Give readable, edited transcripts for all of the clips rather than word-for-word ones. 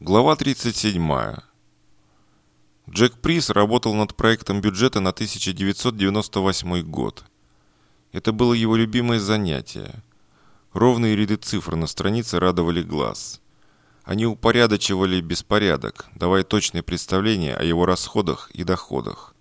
Глава 37. Джек Прис работал над проектом бюджета на 1998 год. Это было его любимое занятие. Ровные ряды цифр на странице радовали глаз. Они упорядочивали беспорядок, давая точное представление о его расходах и доходах.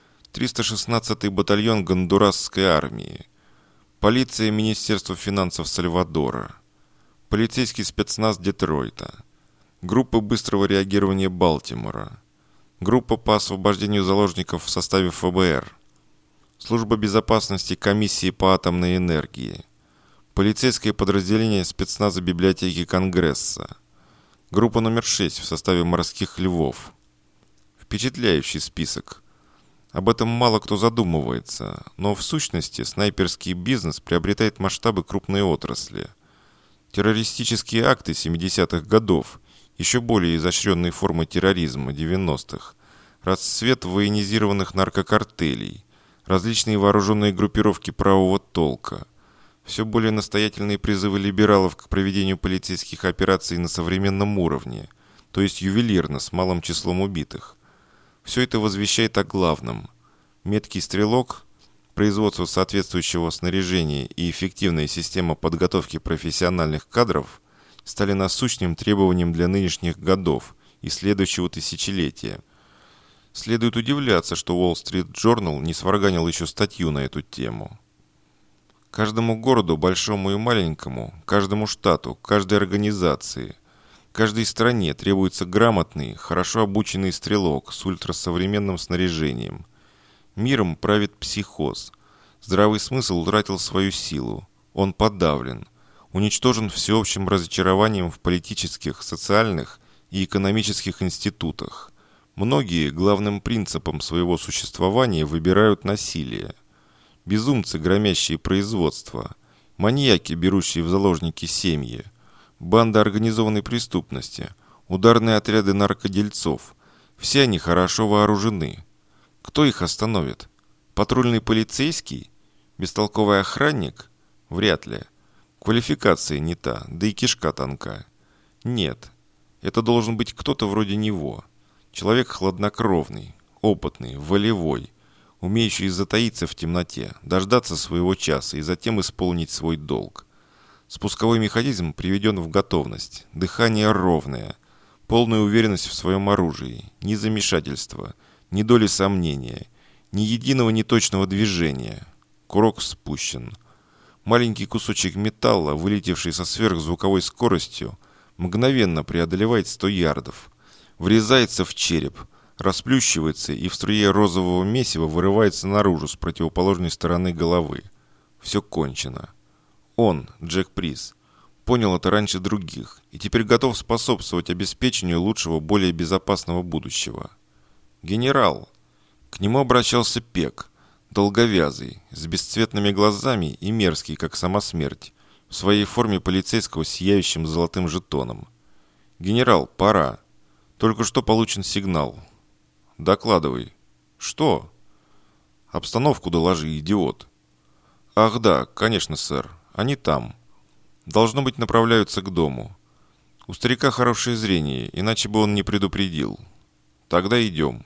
316-й батальон Гондурасской армии. Полиция Министерства финансов Сальвадора. Полицейский спецназ Детройта. Группа быстрого реагирования Балтимора. Группа по освобождению заложников в составе ФБР. Служба безопасности Комиссии по атомной энергии. Полицейское подразделение спецназа библиотеки Конгресса. Группа номер 6 в составе морских львов. Впечатляющий список. Об этом мало кто задумывается, но в сущности снайперский бизнес приобретает масштабы крупной отрасли. Террористические акты 70-х годов, еще более изощренные формы терроризма 90-х, расцвет военизированных наркокартелей, различные вооруженные группировки правого толка, все более настоятельные призывы либералов к проведению полицейских операций на современном уровне, то есть ювелирно, с малым числом убитых. Все это возвещает о главном. Меткий стрелок, производство соответствующего снаряжения и эффективная система подготовки профессиональных кадров стали насущным требованием для нынешних годов и следующего тысячелетия. Следует удивляться, что Wall Street Journal не сварганил еще статью на эту тему. Каждому городу, большому и маленькому, каждому штату, каждой организации, каждой стране требуется грамотный, хорошо обученный стрелок с ультрасовременным снаряжением. Миром правит психоз. Здравый смысл утратил свою силу. Он подавлен. Уничтожен всеобщим разочарованием в политических, социальных и экономических институтах. Многие главным принципом своего существования выбирают насилие. Безумцы, громящие производство, маньяки, берущие в заложники семьи, банда организованной преступности, ударные отряды наркодельцов – все они хорошо вооружены. Кто их остановит? Патрульный полицейский? Бестолковый охранник? Вряд ли. Квалификация не та, да и кишка тонка. Нет, это должен быть кто-то вроде него. Человек хладнокровный, опытный, волевой, умеющий затаиться в темноте, дождаться своего часа и затем исполнить свой долг. Спусковой механизм приведен в готовность, дыхание ровное, полная уверенность в своем оружии, ни замешательства, ни доли сомнения, ни единого неточного движения. Курок спущен. Маленький кусочек металла, вылетевший со сверхзвуковой скоростью, мгновенно преодолевает 100 ярдов, врезается в череп, расплющивается и в струе розового месива вырывается наружу с противоположной стороны головы. Все кончено. Он, Джек Прис, понял это раньше других и теперь готов способствовать обеспечению лучшего, более безопасного будущего. «Генерал!» К нему обращался Пек, долговязый, с бесцветными глазами и мерзкий, как сама смерть, в своей форме полицейского с сияющим золотым жетоном. «Генерал, пора. Только что получен сигнал». «Докладывай». «Что?» «Обстановку доложи, идиот». «Ах да, конечно, сэр. Они там. Должно быть, направляются к дому. У старика хорошее зрение, иначе бы он не предупредил. Тогда идем».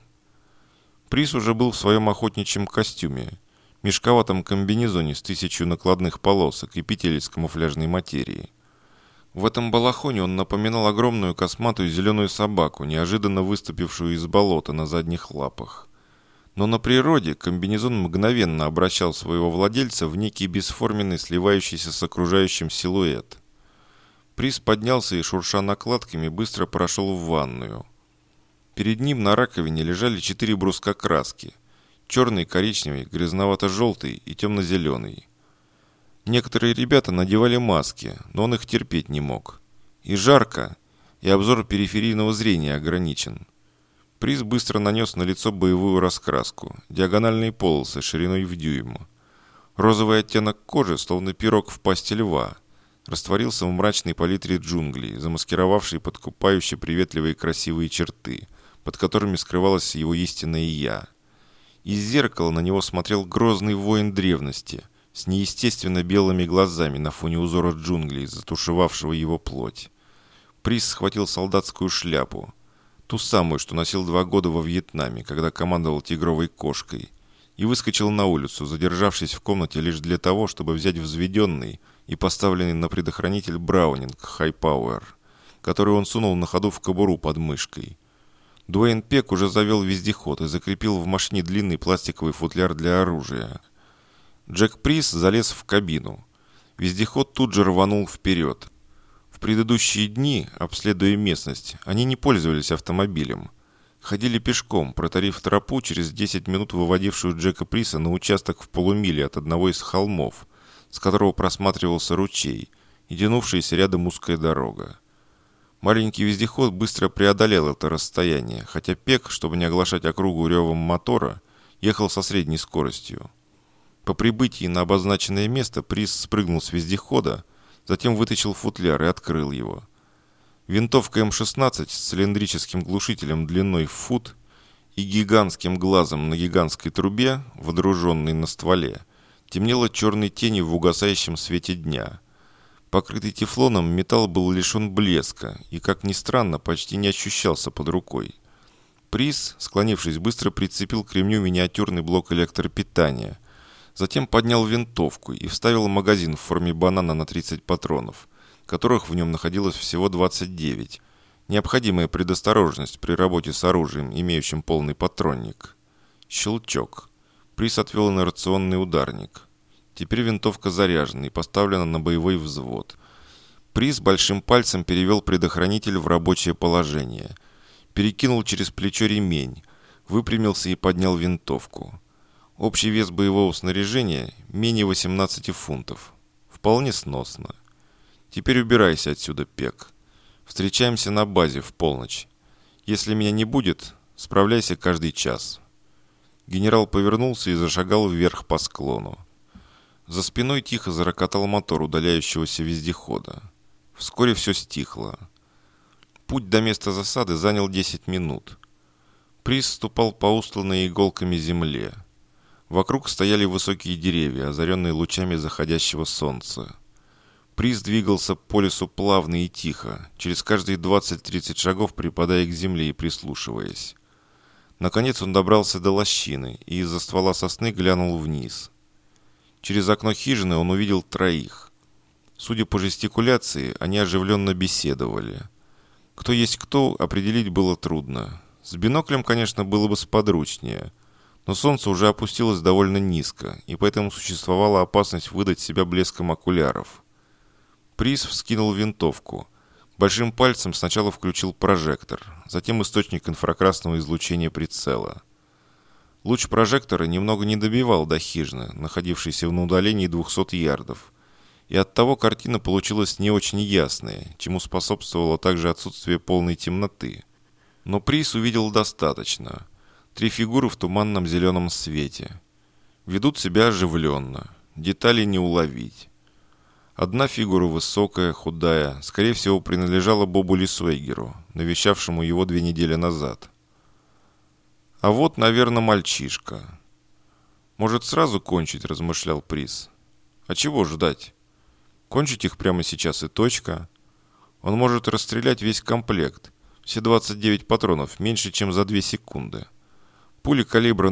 Прис уже был в своем охотничьем костюме, мешковатом комбинезоне с 1000 накладных полосок и петель из камуфляжной материи. В этом балахоне он напоминал огромную косматую зеленую собаку, неожиданно выступившую из болота на задних лапах. Но на природе комбинезон мгновенно обращал своего владельца в некий бесформенный, сливающийся с окружающим силуэт. Прис поднялся и, шурша накладками, быстро прошел в ванную. Перед ним на раковине лежали 4 бруска краски – черный, коричневый, грязновато-желтый и темно-зеленый. Некоторые ребята надевали маски, но он их терпеть не мог. И жарко, и обзор периферийного зрения ограничен. Прис быстро нанес на лицо боевую раскраску, диагональные полосы шириной в дюйм. Розовый оттенок кожи, словно пирог в пасти льва, растворился в мрачной палитре джунглей, замаскировавшей подкупающе приветливые красивые черты, под которыми скрывалось его истинное «я». Из зеркала на него смотрел грозный воин древности, с неестественно белыми глазами на фоне узора джунглей, затушевавшего его плоть. Приз схватил солдатскую шляпу, ту самую, что носил 2 года во Вьетнаме, когда командовал тигровой кошкой, и выскочил на улицу, задержавшись в комнате лишь для того, чтобы взять взведенный и поставленный на предохранитель Браунинг Хай-Пауэр, который он сунул на ходу в кобуру под мышкой. Дуэйн Пек уже завел вездеход и закрепил в машине длинный пластиковый футляр для оружия. Джек Приз залез в кабину. Вездеход тут же рванул вперед. В предыдущие дни, обследуя местность, они не пользовались автомобилем. Ходили пешком, протарив тропу через 10 минут, выводившую Джека Приза на участок в полумиле от одного из холмов, с которого просматривался ручей, и тянувшаяся рядом узкая дорога. Маленький вездеход быстро преодолел это расстояние, хотя Пек, чтобы не оглашать округу ревом мотора, ехал со средней скоростью. По прибытии на обозначенное место Приз спрыгнул с вездехода, затем вытащил футляр и открыл его. Винтовка М-16 с цилиндрическим глушителем длиной в фут и гигантским глазом на гигантской трубе, водруженной на стволе, темнела черной тенью в угасающем свете дня. Покрытый тефлоном металл был лишен блеска и, как ни странно, почти не ощущался под рукой. Приз, склонившись, быстро прицепил к ремню миниатюрный блок электропитания. Затем поднял винтовку и вставил магазин в форме банана на 30 патронов, которых в нем находилось всего 29. Необходимая предосторожность при работе с оружием, имеющим полный патронник. Щелчок. Приз отвел инерционный ударник. Теперь винтовка заряжена и поставлена на боевой взвод. Приз большим пальцем перевел предохранитель в рабочее положение. Перекинул через плечо ремень, выпрямился и поднял винтовку. Общий вес боевого снаряжения менее 18 фунтов. Вполне сносно. Теперь убирайся отсюда, Пек. Встречаемся на базе в полночь. Если меня не будет, справляйся каждый час. Генерал повернулся и зашагал вверх по склону. За спиной тихо зарокотал мотор удаляющегося вездехода. Вскоре все стихло. Путь до места засады занял 10 минут. Приз ступал по устланной иголками земле. Вокруг стояли высокие деревья, озаренные лучами заходящего солнца. Приз двигался по лесу плавно и тихо, через каждые 20-30 шагов припадая к земле и прислушиваясь. Наконец он добрался до лощины и из-за ствола сосны глянул вниз. Через окно хижины он увидел 3. Судя по жестикуляции, они оживленно беседовали. Кто есть кто, определить было трудно. С биноклем, конечно, было бы сподручнее, но солнце уже опустилось довольно низко, и поэтому существовала опасность выдать себя блеском окуляров. Приз вскинул винтовку. Большим пальцем сначала включил прожектор, затем источник инфракрасного излучения прицела. Луч прожектора немного не добивал до хижины, находившейся на удалении 200 ярдов, и оттого картина получилась не очень ясная, чему способствовало также отсутствие полной темноты. Но Приз увидел достаточно. 3 фигуры в туманном зеленом свете. Ведут себя оживленно, деталей не уловить. Одна фигура высокая, худая, скорее всего, принадлежала Бобу Лисвейгеру, навещавшему его 2 недели назад. А вот, наверное, мальчишка. Может, сразу кончить, размышлял Приз. А чего ждать? Кончить их прямо сейчас и точка. Он может расстрелять весь комплект, все 29 патронов, меньше, чем за 2 секунды. Пули калибра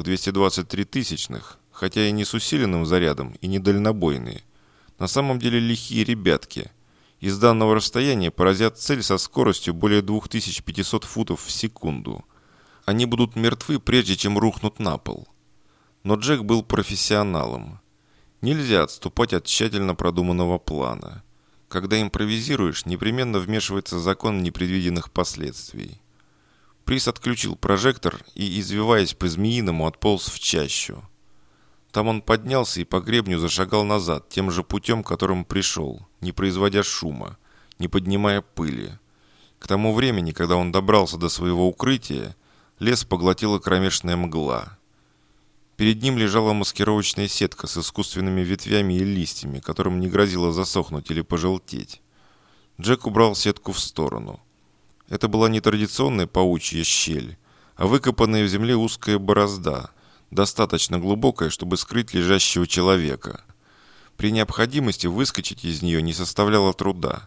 0,223, хотя и не с усиленным зарядом, и не дальнобойные, на самом деле лихие ребятки. Из данного расстояния поразят цель со скоростью более 2500 футов в секунду. Они будут мертвы, прежде чем рухнут на пол. Но Джек был профессионалом. Нельзя отступать от тщательно продуманного плана. Когда импровизируешь, непременно вмешивается закон непредвиденных последствий. Приз отключил прожектор и, извиваясь по-змеиному, отполз в чащу. Там он поднялся и по гребню зашагал назад, тем же путем, которым пришел, не производя шума, не поднимая пыли. К тому времени, когда он добрался до своего укрытия, лес поглотила кромешная мгла. Перед ним лежала маскировочная сетка с искусственными ветвями и листьями, которым не грозило засохнуть или пожелтеть. Джек убрал сетку в сторону. Это была не традиционная паучья щель, а выкопанная в земле узкая борозда, достаточно глубокая, чтобы скрыть лежащего человека. При необходимости выскочить из нее не составляло труда.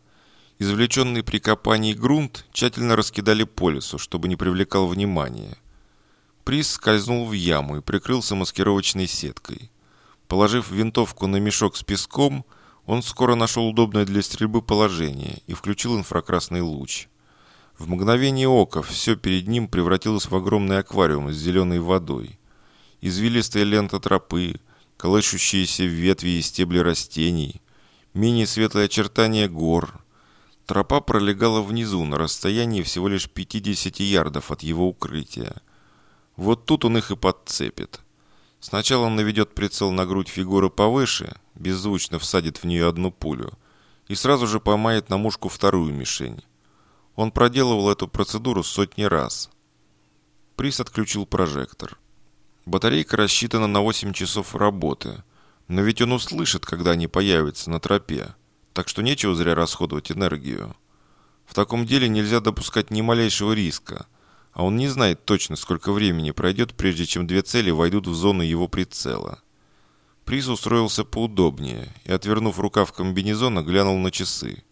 Извлеченный при копании грунт тщательно раскидали по лесу, чтобы не привлекал внимания. Прис скользнул в яму и прикрылся маскировочной сеткой. Положив винтовку на мешок с песком, он скоро нашел удобное для стрельбы положение и включил инфракрасный луч. В мгновение ока все перед ним превратилось в огромный аквариум с зеленой водой. Извилистая лента тропы, колышущиеся ветви и стебли растений, менее светлые очертания гор. Тропа пролегала внизу на расстоянии всего лишь 50 ярдов от его укрытия. Вот тут он их и подцепит. Сначала он наведет прицел на грудь фигуры повыше, беззвучно всадит в нее одну пулю и сразу же поймает на мушку вторую мишень. Он проделывал эту процедуру сотни раз. Прис отключил прожектор. Батарейка рассчитана на 8 часов работы, но ведь он услышит, когда они появятся на тропе, так что нечего зря расходовать энергию. В таком деле нельзя допускать ни малейшего риска, а он не знает точно, сколько времени пройдет, прежде чем две цели войдут в зону его прицела. Прис устроился поудобнее и, отвернув рукав комбинезона, глянул на часы.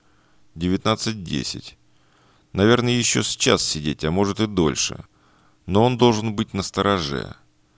19:10. Наверное, еще с час сидеть, а может и дольше. Но он должен быть настороже.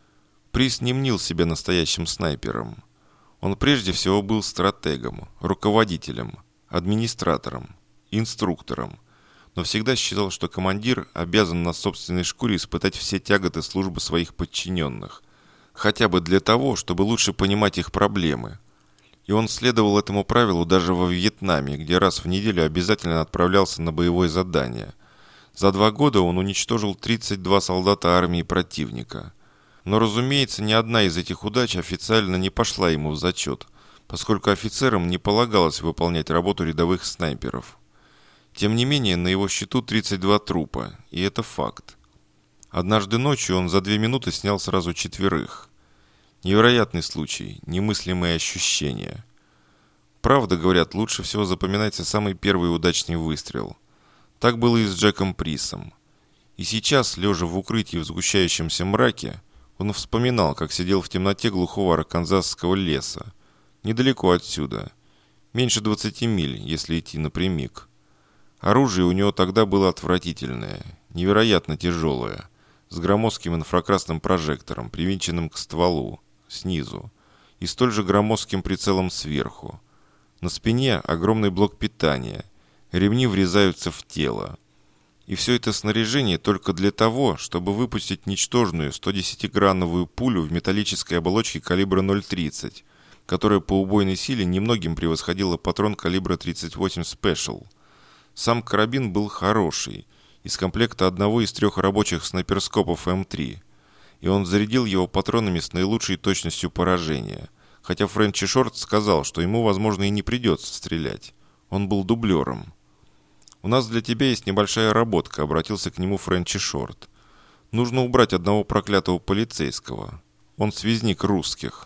Прис не мнил себя настоящим снайпером. Он прежде всего был стратегом, руководителем, администратором, инструктором, но всегда считал, что командир обязан на собственной шкуре испытать все тяготы службы своих подчиненных, хотя бы для того, чтобы лучше понимать их проблемы. И он следовал этому правилу даже во Вьетнаме, где раз в неделю обязательно отправлялся на боевое задание. За 2 года он уничтожил 32 солдата армии противника. Но, разумеется, ни одна из этих удач официально не пошла ему в зачет, поскольку офицерам не полагалось выполнять работу рядовых снайперов. Тем не менее, на его счету 32 трупа, и это факт. Однажды ночью он за 2 минуты снял сразу 4. Невероятный случай, немыслимые ощущения. Правда, говорят, лучше всего запоминается самый первый удачный выстрел. Так было и с Джеком Присом. И сейчас, лежа в укрытии в сгущающемся мраке, он вспоминал, как сидел в темноте глухого арканзасского леса, недалеко отсюда, меньше 20 миль, если идти напрямик. Оружие у него тогда было отвратительное, невероятно тяжелое, с громоздким инфракрасным прожектором, привинченным к стволу, снизу, и столь же громоздким прицелом сверху. На спине огромный блок питания, ремни врезаются в тело. И все это снаряжение только для того, чтобы выпустить ничтожную 110-грановую пулю в металлической оболочке калибра 0,30, которая по убойной силе немногим превосходила патрон калибра 38 Special. Сам карабин был хороший, из комплекта одного из 3 рабочих снайперскопов М3, и он зарядил его патронами с наилучшей точностью поражения, хотя Френчи Шорт сказал, что ему, возможно, и не придется стрелять. Он был дублером. «У нас для тебя есть небольшая работка», — обратился к нему Френчи Шорт. «Нужно убрать одного проклятого полицейского. Он связник русских».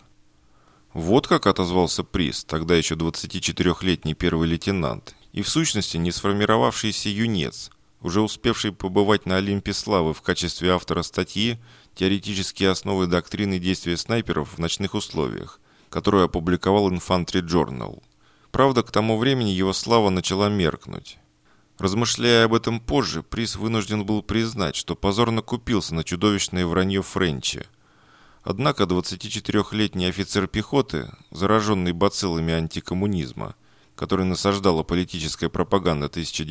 Вот как отозвался Прис, тогда еще 24-летний первый лейтенант, и в сущности не сформировавшийся юнец, уже успевший побывать на Олимпе славы в качестве автора статьи «Теоретические основы доктрины действия снайперов в ночных условиях», которую опубликовал Infantry Journal. Правда, к тому времени его слава начала меркнуть. Размышляя об этом позже, Прис вынужден был признать, что позорно купился на чудовищное вранье Френчи. Однако 24-летний офицер пехоты, зараженный бациллами антикоммунизма, который насаждала политическая пропаганда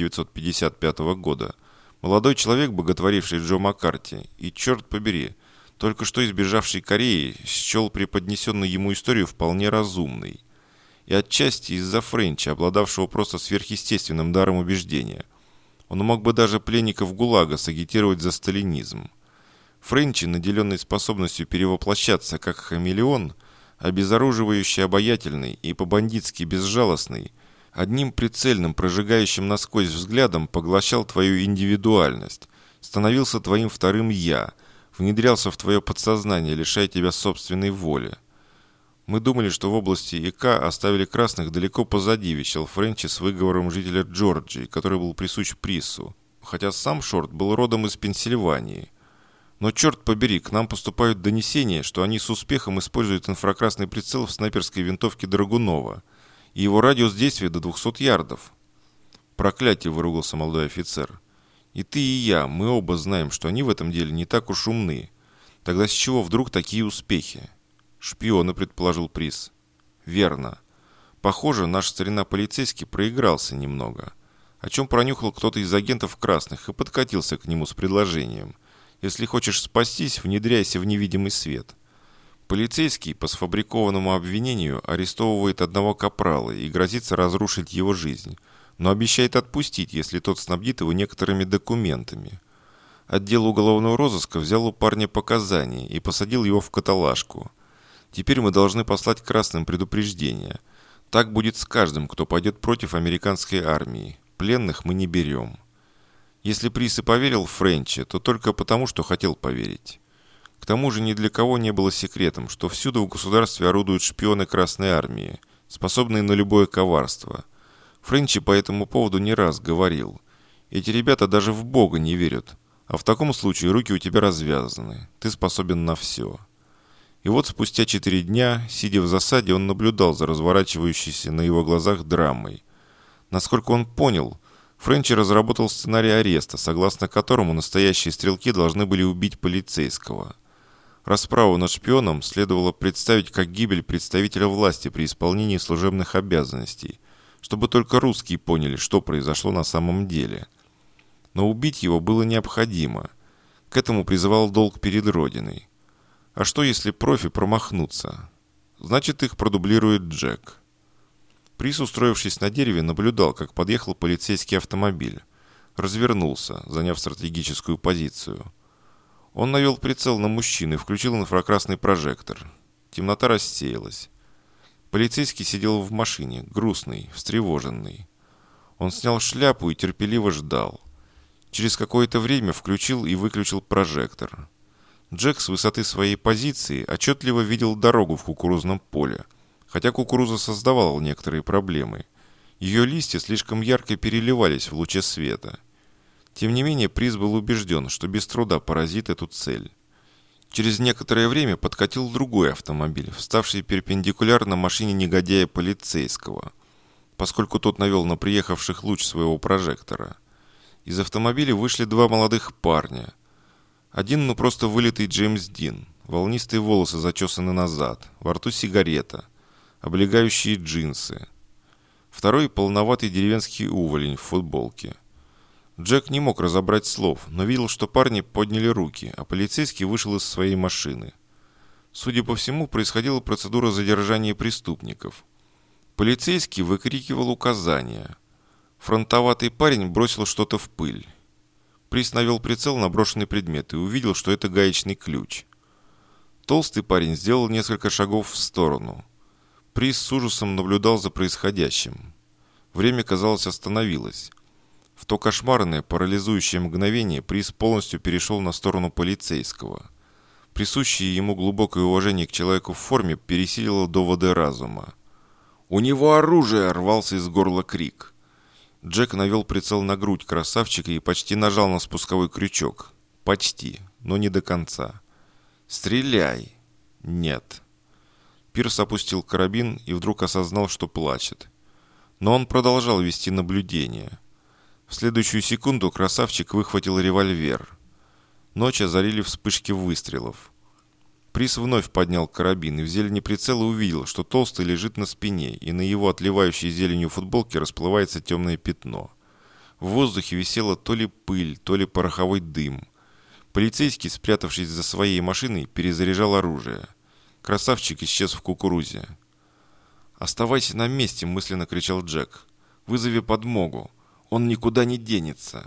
1955 года, молодой человек, боготворивший Джо Маккарти, и, черт побери, только что избежавший Кореи, счел преподнесенную ему историю вполне разумной. И отчасти из-за Френча, обладавшего просто сверхъестественным даром убеждения. Он мог бы даже пленников ГУЛАГа сагитировать за сталинизм. Френчи, наделенный способностью перевоплощаться как хамелеон, обезоруживающий, обаятельный и по-бандитски безжалостный, одним прицельным, прожигающим насквозь взглядом поглощал твою индивидуальность, становился твоим вторым «я», внедрялся в твое подсознание, лишая тебя собственной воли. «Мы думали, что в области ИК оставили красных далеко позади», вещал Френчи с выговором жителя Джорджии, который был присущ Прису, хотя сам Шорт был родом из Пенсильвании. Но, черт побери, к нам поступают донесения, что они с успехом используют инфракрасный прицел в снайперской винтовке Драгунова, и его радиус действия до 200 ярдов. «Проклятие!» – выругался молодой офицер. «И ты, и я, мы оба знаем, что они в этом деле не так уж умны. Тогда с чего вдруг такие успехи?» «Шпионы», – предположил Приз. «Верно. Похоже, наш старина полицейский проигрался немного. О чем пронюхал кто-то из агентов красных и подкатился к нему с предложением. Если хочешь спастись, внедряйся в невидимый свет». Полицейский по сфабрикованному обвинению арестовывает одного капрала и грозится разрушить его жизнь, но обещает отпустить, если тот снабдит его некоторыми документами. Отдел уголовного розыска взял у парня показания и посадил его в каталажку. Теперь мы должны послать красным предупреждение. Так будет с каждым, кто пойдет против американской армии. Пленных мы не берем. Если Приз и поверил Френче, то только потому, что хотел поверить. К тому же ни для кого не было секретом, что всюду в государстве орудуют шпионы Красной Армии, способные на любое коварство. Френчи по этому поводу не раз говорил: «Эти ребята даже в Бога не верят, а в таком случае руки у тебя развязаны, ты способен на все». И вот спустя 4 дня, сидя в засаде, он наблюдал за разворачивающейся на его глазах драмой. Насколько он понял, Френчи разработал сценарий ареста, согласно которому настоящие стрелки должны были убить полицейского. Расправу над шпионом следовало представить как гибель представителя власти при исполнении служебных обязанностей, чтобы только русские поняли, что произошло на самом деле. Но убить его было необходимо. К этому призывал долг перед Родиной. А что, если профи промахнутся? Значит, их продублирует Джек. Приз, устроившись на дереве, наблюдал, как подъехал полицейский автомобиль. Развернулся, заняв стратегическую позицию. Он навел прицел на мужчину и включил инфракрасный прожектор. Темнота рассеялась. Полицейский сидел в машине, грустный, встревоженный. Он снял шляпу и терпеливо ждал. Через какое-то время включил и выключил прожектор. Джек с высоты своей позиции отчетливо видел дорогу в кукурузном поле, хотя кукуруза создавала некоторые проблемы. Ее листья слишком ярко переливались в луче света. Тем не менее, Приз был убежден, что без труда поразит эту цель. Через некоторое время подкатил другой автомобиль, вставший перпендикулярно машине негодяя полицейского, поскольку тот навел на приехавших луч своего прожектора. Из автомобиля вышли 2 молодых парня. Один, просто вылитый Джеймс Дин, волнистые волосы зачесаны назад, во рту сигарета, облегающие джинсы. Второй, полноватый деревенский уволень в футболке. Джек не мог разобрать слов, но видел, что парни подняли руки, а полицейский вышел из своей машины. Судя по всему, происходила процедура задержания преступников. Полицейский выкрикивал указания. Фронтоватый парень бросил что-то в пыль. Приз навел прицел на брошенный предмет и увидел, что это гаечный ключ. Толстый парень сделал несколько шагов в сторону. Приз с ужасом наблюдал за происходящим. Время, казалось, остановилось. В то кошмарное, парализующее мгновение Приз полностью перешел на сторону полицейского. Присущее ему глубокое уважение к человеку в форме пересилило доводы разума. «У него оружие!» – рвался из горла крик. Джек навел прицел на грудь красавчика и почти нажал на спусковой крючок. Почти, но не до конца. «Стреляй!» «Нет». Пирс опустил карабин и вдруг осознал, что плачет. Но он продолжал вести наблюдение. В следующую секунду красавчик выхватил револьвер. Ночь озарили вспышки выстрелов. Приз вновь поднял карабин и в зелени прицела увидел, что Толстый лежит на спине, и на его отливающей зеленью футболке расплывается темное пятно. В воздухе висела то ли пыль, то ли пороховой дым. Полицейский, спрятавшись за своей машиной, перезаряжал оружие. Красавчик исчез в кукурузе. «Оставайся на месте!» – мысленно кричал Джек. «Вызови подмогу! Он никуда не денется!»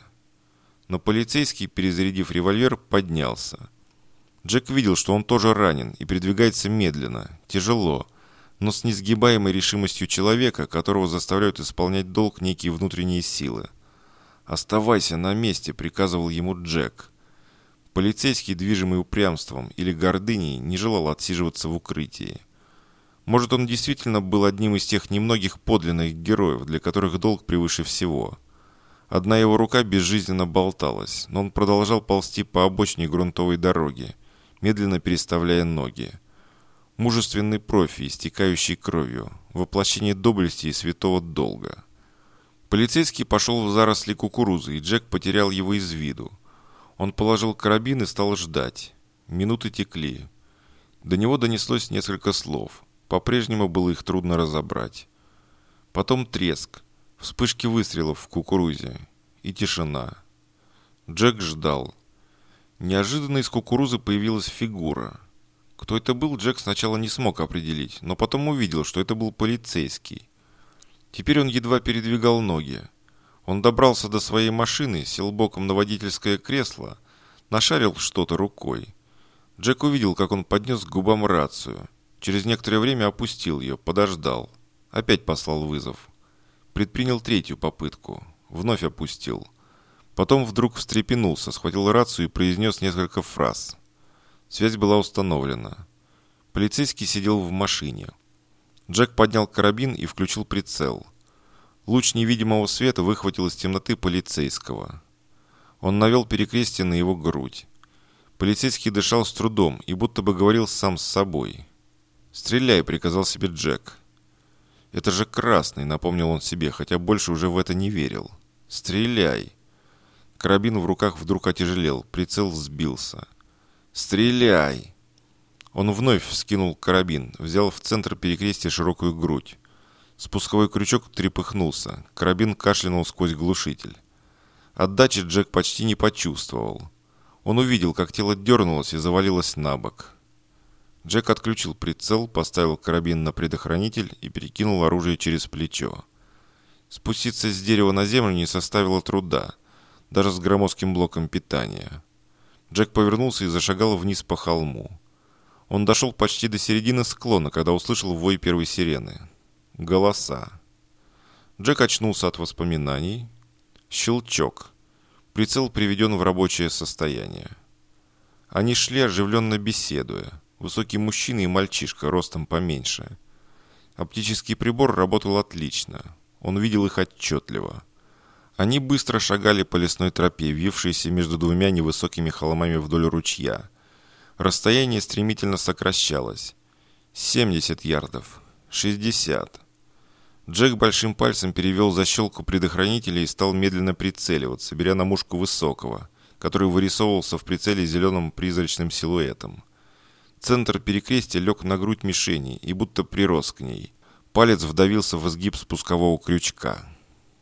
Но полицейский, перезарядив револьвер, поднялся. Джек видел, что он тоже ранен и передвигается медленно, тяжело, но с несгибаемой решимостью человека, которого заставляют исполнять долг некие внутренние силы. «Оставайся на месте!» – приказывал ему Джек. Полицейский, движимый упрямством или гордыней, не желал отсиживаться в укрытии. Может, он действительно был одним из тех немногих подлинных героев, для которых долг превыше всего. Одна его рука безжизненно болталась, но он продолжал ползти по обочине грунтовой дороги, медленно переставляя ноги. Мужественный профи, истекающий кровью, воплощение доблести и святого долга. Полицейский пошел в заросли кукурузы, и Джек потерял его из виду. Он положил карабин и стал ждать. Минуты текли. До него донеслось несколько слов. По-прежнему было их трудно разобрать. Потом треск, вспышки выстрелов в кукурузе и тишина. Джек ждал. Неожиданно из кукурузы появилась фигура. Кто это был, Джек сначала не смог определить, но потом увидел, что это был полицейский. Теперь он едва передвигал ноги. Он добрался до своей машины, сел боком на водительское кресло, нашарил что-то рукой. Джек увидел, как он поднес к губам рацию. Через некоторое время опустил ее, подождал. Опять послал вызов. Предпринял третью попытку. Вновь опустил. Потом вдруг встрепенулся, схватил рацию и произнес несколько фраз. Связь была установлена. Полицейский сидел в машине. Джек поднял карабин и включил прицел. Луч невидимого света выхватил из темноты полицейского. Он навел перекрестие на его грудь. Полицейский дышал с трудом и будто бы говорил сам с собой. «Стреляй», — приказал себе Джек. «Это же красный», — напомнил он себе, хотя больше уже в это не верил. «Стреляй». Карабин в руках вдруг отяжелел, прицел сбился. «Стреляй!» Он вновь вскинул карабин, взял в центр перекрестия широкую грудь. Спусковой крючок трепыхнулся, карабин кашлянул сквозь глушитель. Отдачи Джек почти не почувствовал. Он увидел, как тело дернулось и завалилось на бок. Джек отключил прицел, поставил карабин на предохранитель и перекинул оружие через плечо. Спуститься с дерева на землю не составило труда, даже с громоздким блоком питания. Джек повернулся и зашагал вниз по холму. Он дошел почти до середины склона, когда услышал вой первой сирены. Голоса. Джек очнулся от воспоминаний. Щелчок. Прицел приведен в рабочее состояние. Они шли, оживленно беседуя. Высокий мужчина и мальчишка, ростом поменьше. Оптический прибор работал отлично. Он видел их отчетливо. Они быстро шагали по лесной тропе, вившейся между двумя невысокими холмами вдоль ручья. Расстояние стремительно сокращалось. 70 ярдов. 60. Джек большим пальцем перевел защелку предохранителя и стал медленно прицеливаться, беря на мушку высокого, который вырисовывался в прицеле зеленым призрачным силуэтом. Центр перекрестия лег на грудь мишени и будто прирос к ней. Палец вдавился в изгиб спускового крючка.